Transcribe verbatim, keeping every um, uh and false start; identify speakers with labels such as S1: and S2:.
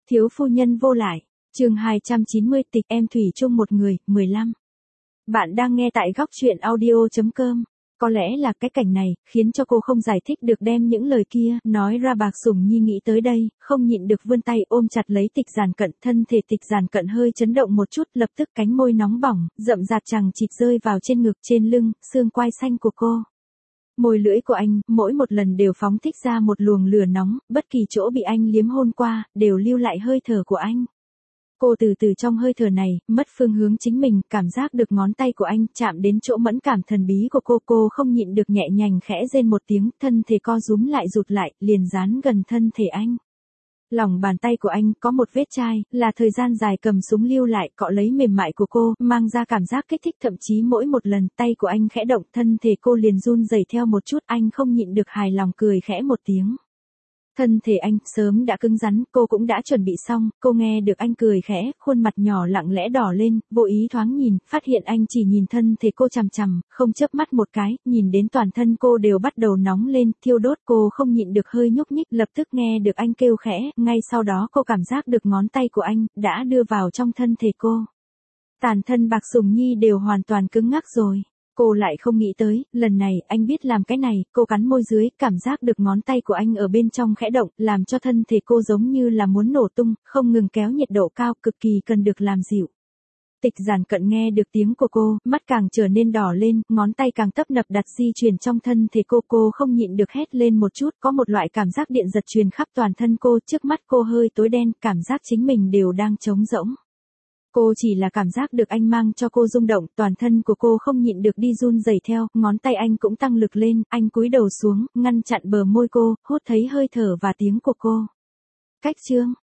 S1: Thiếu phu nhân vô lại, chương hai trăm chín mươi tịch em thủy chung một người, mười lăm. Bạn đang nghe tại góc truyện audio chấm com. Có lẽ là cái cảnh này, khiến cho cô không giải thích được đem những lời kia, nói ra Bạc Sùng Nhi nghĩ tới đây, không nhịn được vươn tay ôm chặt lấy Tịch Giản Cận, thân thể Tịch Giản Cận hơi chấn động một chút, lập tức cánh môi nóng bỏng, rậm rạp chằng chịt rơi vào trên ngực, trên lưng, xương quai xanh của cô. Môi lưỡi của anh, mỗi một lần đều phóng thích ra một luồng lửa nóng, bất kỳ chỗ bị anh liếm hôn qua, đều lưu lại hơi thở của anh. Cô từ từ trong hơi thở này, mất phương hướng chính mình, cảm giác được ngón tay của anh chạm đến chỗ mẫn cảm thần bí của cô. Cô không nhịn được nhẹ nhàng khẽ rên một tiếng, thân thể co rúm lại rụt lại, liền dán gần thân thể anh. Lòng bàn tay của anh có một vết chai, là thời gian dài cầm súng lưu lại, cọ lấy mềm mại của cô, mang ra cảm giác kích thích, thậm chí mỗi một lần tay của anh khẽ động, thân thể cô liền run rẩy theo một chút, anh không nhịn được hài lòng cười khẽ một tiếng. Thân thể anh sớm đã cứng rắn, cô cũng đã chuẩn bị xong, cô nghe được anh cười khẽ, khuôn mặt nhỏ lặng lẽ đỏ lên, vô ý thoáng nhìn, phát hiện anh chỉ nhìn thân thể cô chằm chằm, không chớp mắt một cái, nhìn đến toàn thân cô đều bắt đầu nóng lên, thiêu đốt. Cô không nhịn được hơi nhúc nhích, lập tức nghe được anh kêu khẽ, ngay sau đó cô cảm giác được ngón tay của anh, đã đưa vào trong thân thể cô. Toàn thân Bạc Sùng Nhi đều hoàn toàn cứng ngắc rồi. Cô lại không nghĩ tới, lần này, anh biết làm cái này, cô cắn môi dưới, cảm giác được ngón tay của anh ở bên trong khẽ động, làm cho thân thể cô giống như là muốn nổ tung, không ngừng kéo nhiệt độ cao, cực kỳ cần được làm dịu. Tịch Giản Cận nghe được tiếng của cô, mắt càng trở nên đỏ lên, ngón tay càng tấp nập đặt di chuyển trong thân thể cô. Cô không nhịn được hét lên một chút, có một loại cảm giác điện giật truyền khắp toàn thân cô, trước mắt cô hơi tối đen, cảm giác chính mình đều đang trống rỗng. Cô chỉ là cảm giác được anh mang cho cô rung động, toàn thân của cô không nhịn được đi run rẩy theo, ngón tay anh cũng tăng lực lên, anh cúi đầu xuống, ngăn chặn bờ môi cô, hút thấy hơi thở và tiếng của cô. Cách chương,